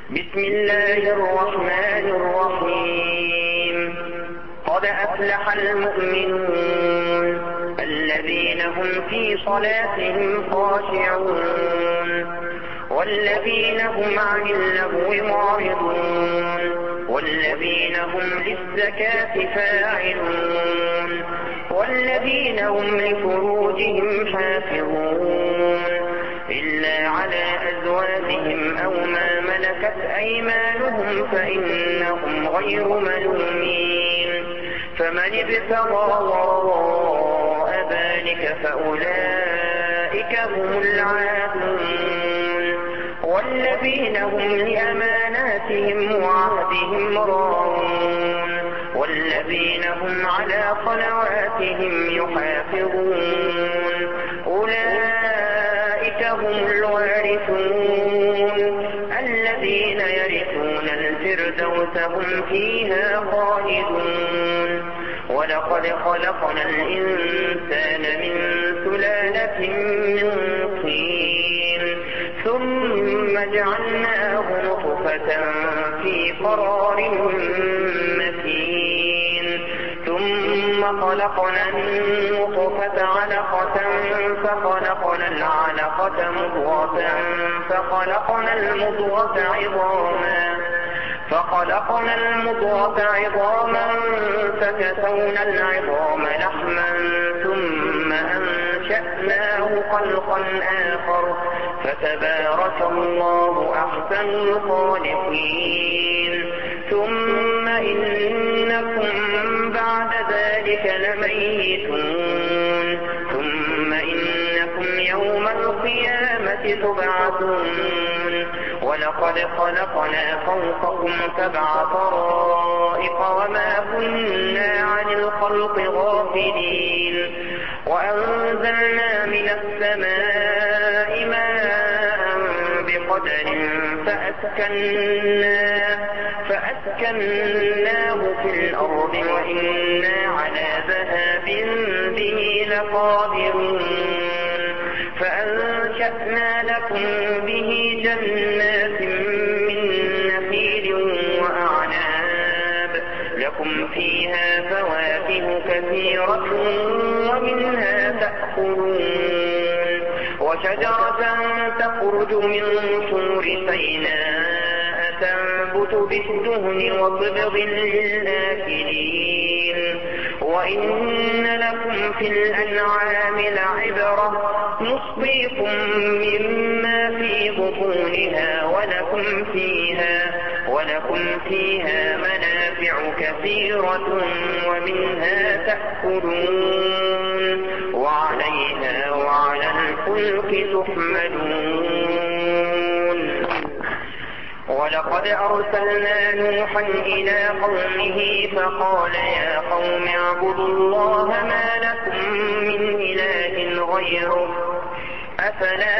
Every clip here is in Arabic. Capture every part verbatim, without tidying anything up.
بسم الله الرحمن الرحيم قد أفلح المؤمنون الذين هم في صلاتهم خاشعون والذين هم عن اللغو معرضون والذين هم للزكاة فاعلون والذين هم لفروجهم حافظون إلا على أزواجهم أو ما ملكت أيمانهم فإنهم غير ملومين فمن ابتغى وراء ذلك فأولئك هم العادون والذين هم لأماناتهم وعهدهم راعون والذين هم على صلواتهم يحافظون أولئك هم الوارثون الذين يرثون الفردوس هم فيها خالدون ولقد خلقنا الإنسان من سلالة من طين ثم جعلناه نطفة في قرار مكين ثم خلقنا النطفة علقة فخلقنا العلقة مضغة فخلقنا المضغة عظاما فخلقنا المضغة عظاما فكسونا العظام لحما ثم أنشأناه خلقا آخر فتبارك الله أحسن الخالقين ثم إنكم بعد ذلك لميتون ثم إنكم يوم القيامة تبعثون ولقد خلقنا فوقكم سبع طرائق وما كنا عن الخلق غافلين وأنزلنا من السماء ماء بقدر فأسكناه فأسكناه في الأرض وإنا على ذهاب به لقادرون فأنشأنا لكم به جنات من نخيل وأعناب لكم فيها فواكه كثيرة ومنها تأكلون وشجرة تخرج من طور سيناء تنبت بالدهن وصبغ للآكلين وإن لكم في الأنعام لعبرة نسقيكم مما في بطونها ولكم فيها ولكم فيها منافع كثيرة ومنها تأكلون وعليها وعلى الفلك تحملون ولقد أرسلنا نوحا إلى قومه فقال يا قوم اعبدوا الله ما لكم من إله غيره أفلا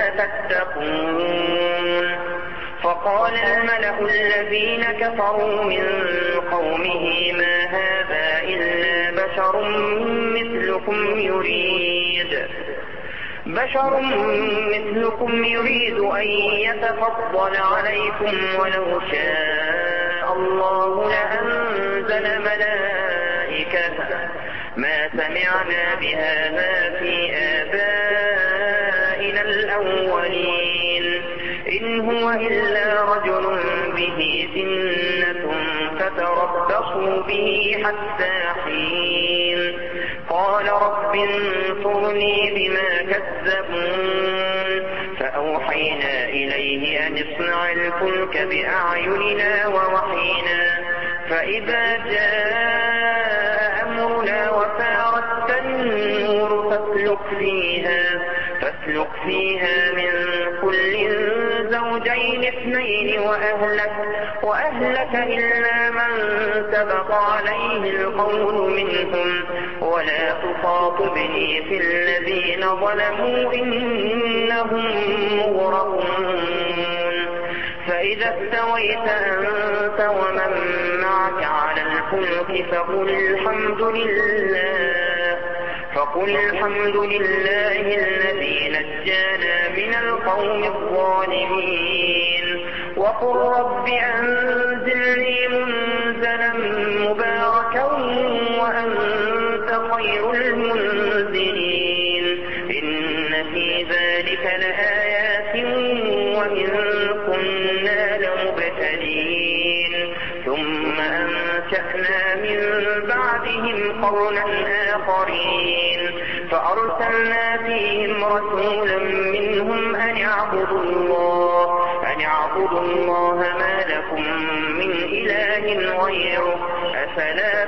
تتقون فقال الملأ الذين كفروا من قومه ما هذا إلا بشر مثلكم يريد بشر مثلكم يريد أن يتفضل عليكم ولو شاء الله لأنزل ملائكة ما سمعنا بهذا في آبائنا الأولين إن هو إلا رجل به جنة فتربصوا به حتى حين قال رب انصرني بما كذبون فأوحينا إليه أن اصنع الفلك بأعيننا ووحينا فإذا جاء أمرنا وفارت النور فاسلك فيها فاسلك فيها من كل زوجين اثنين وأهلك, وأهلك إلا من سبق عليه القول منهم ولا تخاطبني في الذين ظلموا إنهم مغرقون فإذا استويت أنت ومن معك على الفلك فقل الحمد لله فقل الحمد لله الذي نجانا من القوم الظالمين وقل رب أنزلني منزلا مباركا وأنت خير المنزلين إن في ذلك لآيات وإن كنا لمبتلين ثم أنشأنا من بعدهم قرنا آخرين فأرسلنا فيهم رسولا منهم أن اعبدوا الله أن اعبدوا الله ما لكم من إله غيره أفلا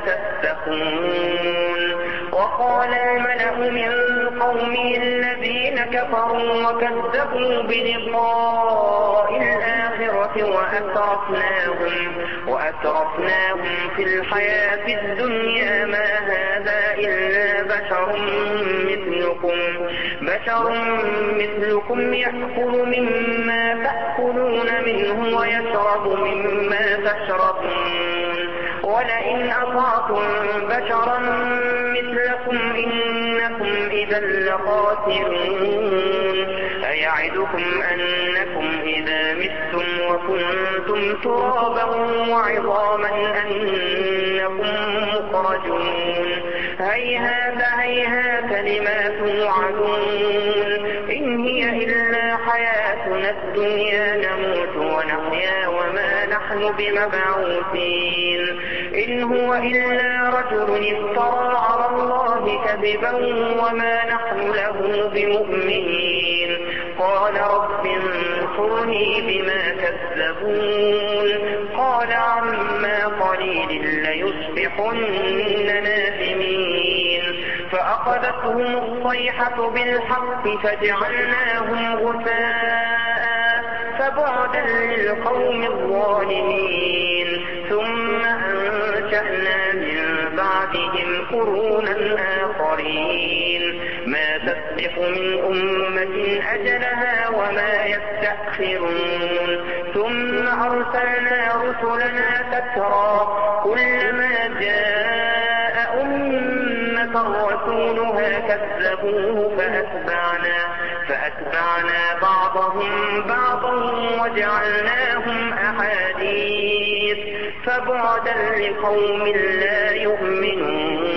تتقون وقال الملأ من قومه الذين كفروا وكذبوا بلقاء الآخرة وأترفناهم, وأترفناهم في الحياة الدنيا ما هذا إلا بشر مثلكم, بشر مثلكم يأكل مما تأكلون منه ويشرب مما تشربون ولئن أطعتم بشرا مثلكم إنكم إذا لخاسرون أيعدكم أنكم إذا متم وكنتم ترابا وعظاما أنكم مخرجون هيهات هيهات لما توعدون إن هي إلا حياتنا الدنيا نموت ونحيا وما نحن بمبعوثين إن هو إلا رجل افترى على الله كذبا وما نحن له بمؤمنين قال رب انصرني بما كذبون قال عما قليل ليصبحن نادمين فأخذتهم الصيحة بالحق فجعلناهم غثاء فبعدا للقوم الظالمين ثم أنشأنا من بعدهم قرونا آخرين ما تسبق من أمة أجلها وما يستأخرون ثم أرسلنا رسلنا تترى كلما جاء أمة رسولها كذبوه فأتبعنا, فأتبعنا بعضهم بعضا وجعلناهم أحاديث فبعدا لقوم لا يؤمنون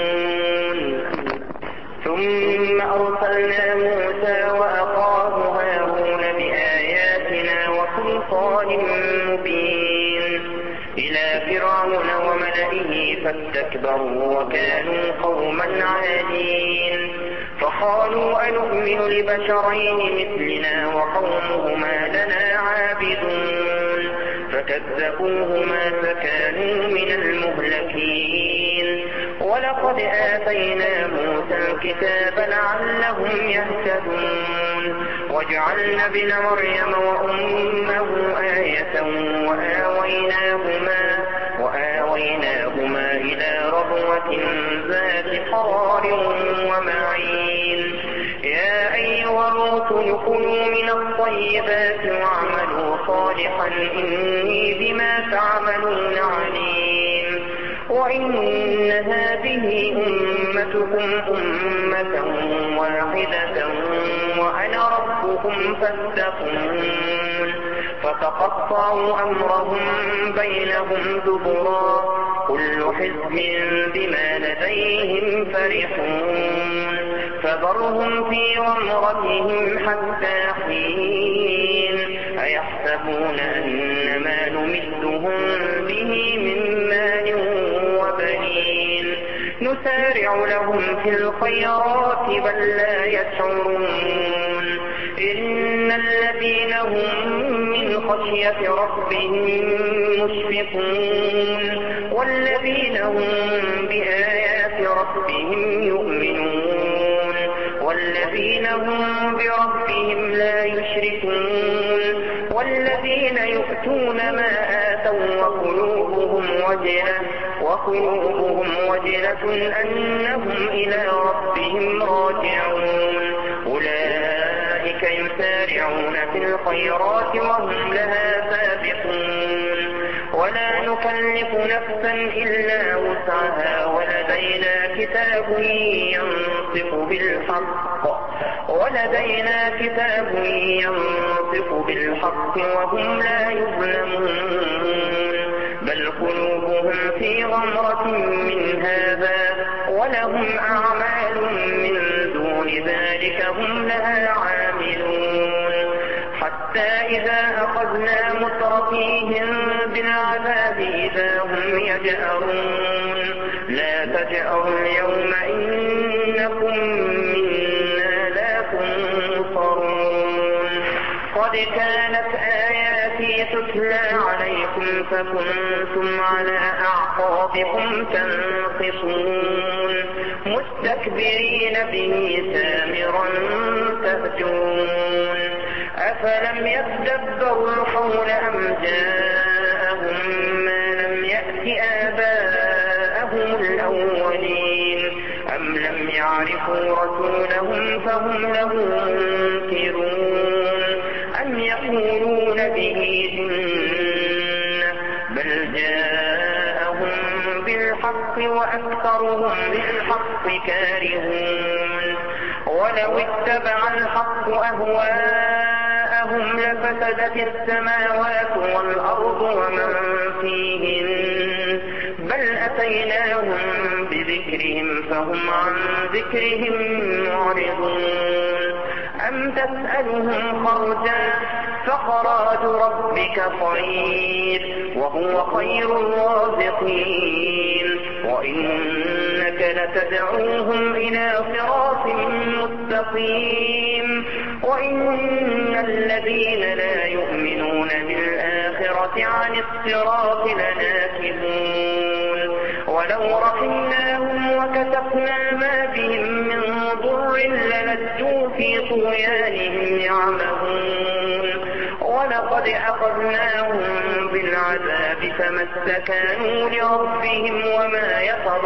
ثم أرسلنا موسى وأخاه هارون بآياتنا وسلطان مبين إلى فرعون وملئه فاستكبروا وكانوا قوما عادين فقالوا أنؤمن لبشرين مثلنا وقومهما لنا عابدون فكذبوهما فكانوا من المهلكين ولقد آتينا موسى الكتاب لعلهم يهتدون وجعلنا ابن مريم وأمه آية وآويناهما, وآويناهما إلى ربوة ذات قرار ومعين يا أيها الرسل كلوا من الطيبات واعملوا صالحا إني بما تعملون عليم وإن هذه أمتكم أمة واحدة وأنا ربكم فاتقون فتقطعوا أمرهم بينهم زبرا كل حزب بما لديهم فرحون فذرهم في غمرتهم حتى حين أيحسبون أن ما نمدهم به من مال وبنين نسارع لهم في الخيرات بل لا يشعرون إن الذين هم من خشية ربهم مشفقون والذين هم بآيات ربهم يؤمنون والذين هم بربهم لا يشركون والذين يؤتون ما آتوا وقلوبهم وجلة وقلوبهم وجلة أنهم إلى ربهم راجعون أولئك يسارعون في الخيرات وهم لها سابقون ولا نكلف نفسا إلا وسعها ولدينا ولدينا كتاب ينطق بالحق ولدينا كتاب ينطق بالحق وهم لا يظلمون بل قلوبهم في غمرة من هذا ولهم أعمال من دون ذلك هم لها عاملون حتى إذا أخذنا مترفيهم بالعذاب إذا هم يجأرون لا تجأروا اليوم إنكم منا لا تنصرون قد كانت آياتي تتلى عليكم فكنتم على أعقابكم تنقصون مستكبرين به سامرا تهجرون أفلم يتدبروا القول أم جاءهم ما لم يأت آباءهم الأولين أم لم يعرفوا رسولهم فهم له منكرون أم يقولون به جنة بل جاءهم بالحق وأكثرهم بالحق كارهون ولو اتبع الحق أهواءهم لفسدت السماوات والأرض ومن فيهن بل أتيناهم بذكرهم فهم عن ذكرهم معرضون أم تسألهم خرجا فخراج ربك خير وهو خير الرازقين وإنك لتدعوهم إلى صراط مستقيم وإن الذين لا يؤمنون بالآخرة عن الصراط لناكبون ولو رحمناهم وكتبنا ما بهم من ضر للجوا في طغيانهم يعمهون ولقد أخذناهم بالعذاب فما استكانوا لربهم وما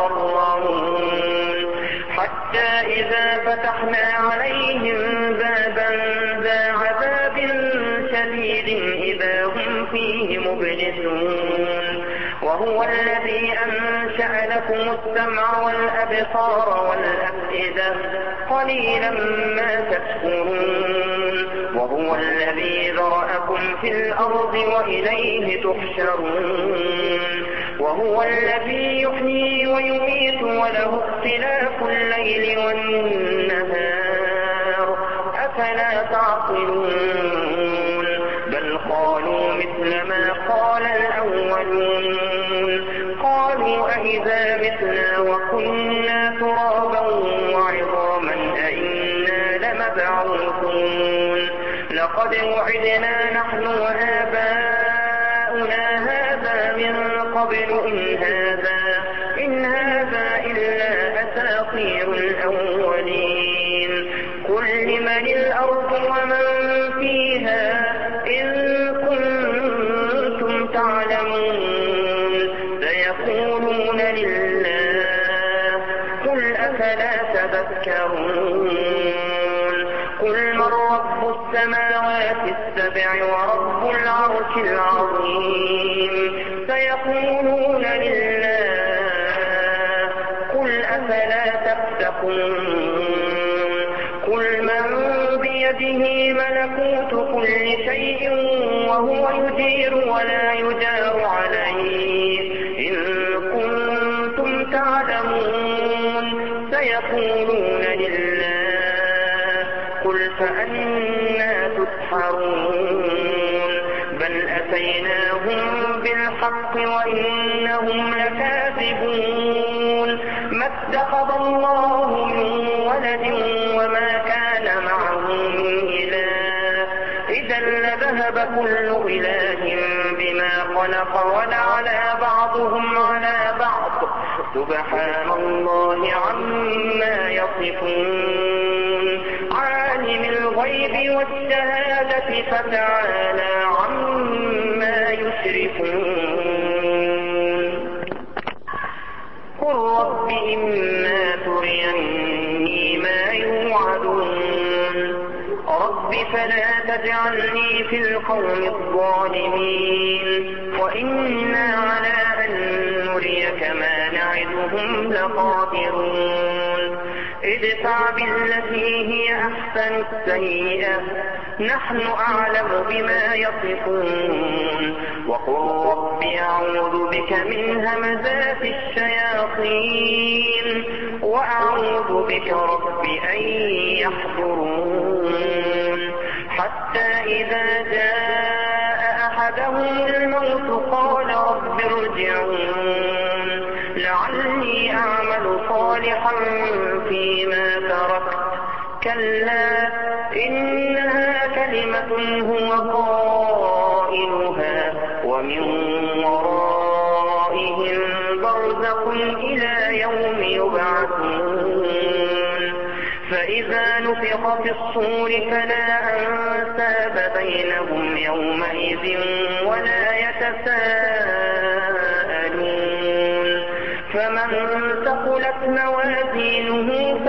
يتضرعون حتى إذا فتحنا عليهم بابا ذا عذاب شديد إذا هم فيه مبلسون وهو الذي أنشأ لكم السمع والأبصار والأفئدة قليلا ما تشكرون وهو الذي ذرأكم في الأرض وإليه تحشرون وهو الذي يحيي ويميت وله اختلاف الليل والنهار أفلا تعقلون بل قالوا مثل ما قال الأولون قالوا أئذا متنا وكنا ترابا وعظاما أئنا لمبعوثون لقد وعدنا نحن وآباؤنا هذا من قبل إن هذا إن هذا إلا أساطير الأولين قل لمن الأرض ومن فيها إن كنتم تعلمون سيقولون لله قل أفلا تذكرون قل من رب السماوات السبع ورب العرش العظيم سيقولون لله قل أفلا تتقون قل من بيده ملكوت كل شيء وهو يجير ولا يجار عليه إن كنتم تعلمون سيقولون لله قل فأنا تسحرون بل أتيناهم بالحق وإنهم لكاذبون ما اتخذ الله من ولد وما كان معه من إله إذا لذهب كل إله بما خلق ولعلى بعضهم على بعض سبحان الله عما يصفون عالم الغيب والشهادة فتعالى عما يشركون قل رب إما تريني ما يوعدون رب فلا تجعلني في القوم الظالمين وإنا على أن نريك ما نعدهم قادرون ادفع بالتي هي أحسن السيئة نحن أعلم بما يصفون وقل رب أعوذ بك من همزات الشياطين وأعوذ بك رب أن يحضرون حتى إذا جاء أحدهم الموت قال رب ارجعون لعلي أعمل صالحا فيما تركت كلا إنها كلمة هو قائلها ومن ورائهم برزخ إلى يوم يبعثون فإذا نفخ في الصور فلا أنساب بينهم يومئذ ولا يتساءلون فمن ثقلت موازينه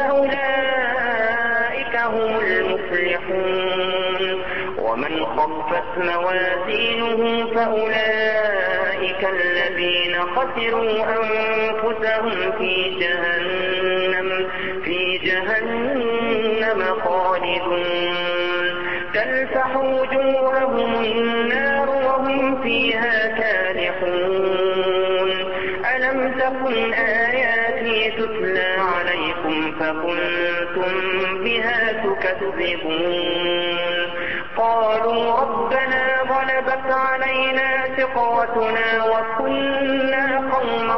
فأولئك هم المفلحون ومن خفت موازينه فأولئك الذين خسروا أنفسهم في جهنم في جهنم خالدون تلفح وجوههم النار وهم فيها كالحون ألم تكن آياتي تتلى عليكم فكنتم بها تكذبون قالوا ربنا غلبت علينا شقوتنا وكنا قوما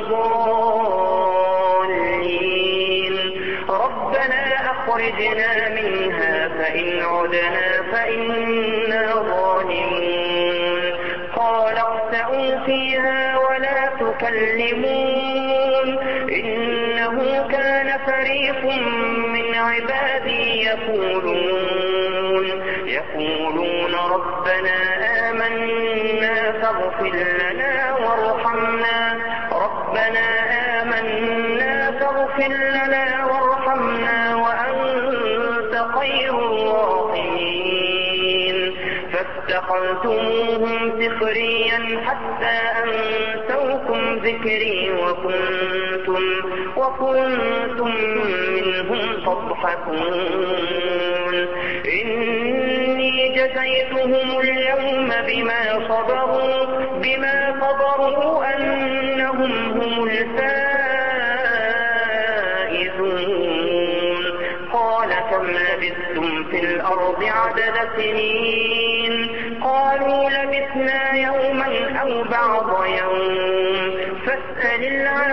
ضالين ربنا أخرجنا منها فإن عدنا فإنا ظالمون قال اخسئوا فيها ولا تكلمون إنه كان فريق من عبادي يقولون يقولون ربنا آمنا فاغفر لنا وارحمنا ربنا آمنا فاغفر لنا وارحمنا وأنت خير الراحمين فاتخذتموهم سخريا حتى أنسوكم ذكري وكنتم وكنتم منهم تضحكون إني جزيتهم اليوم بما صبروا بما صبروا أنهم هم الفائزون قال كم لبثتم في الأرض عدد سنين قالوا لبثنا يوما أو بعض يوم فاسأل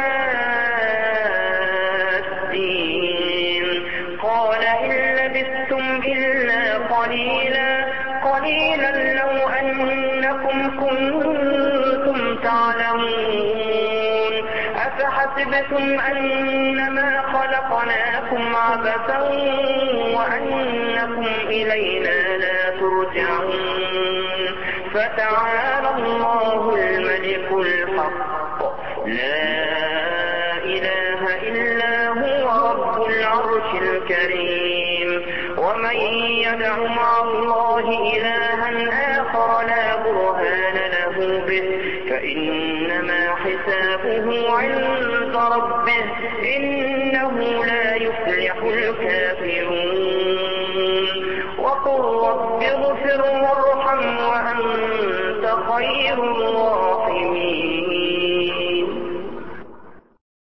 العادين قال إن لبثتم إلا قليلا قليلا لو أنكم كنتم تعلمون أفحسبتم أنما خلقناكم عبثا وأنكم إلينا لا ترجعون فتعالى الله الملك الحق لا إله إلا هو رب العرش الكريم ومن يدع مع الله إلها آخر لا برهان له به فإنما حسابه عند ربه إنه لا يفلح الكافرون وقل رب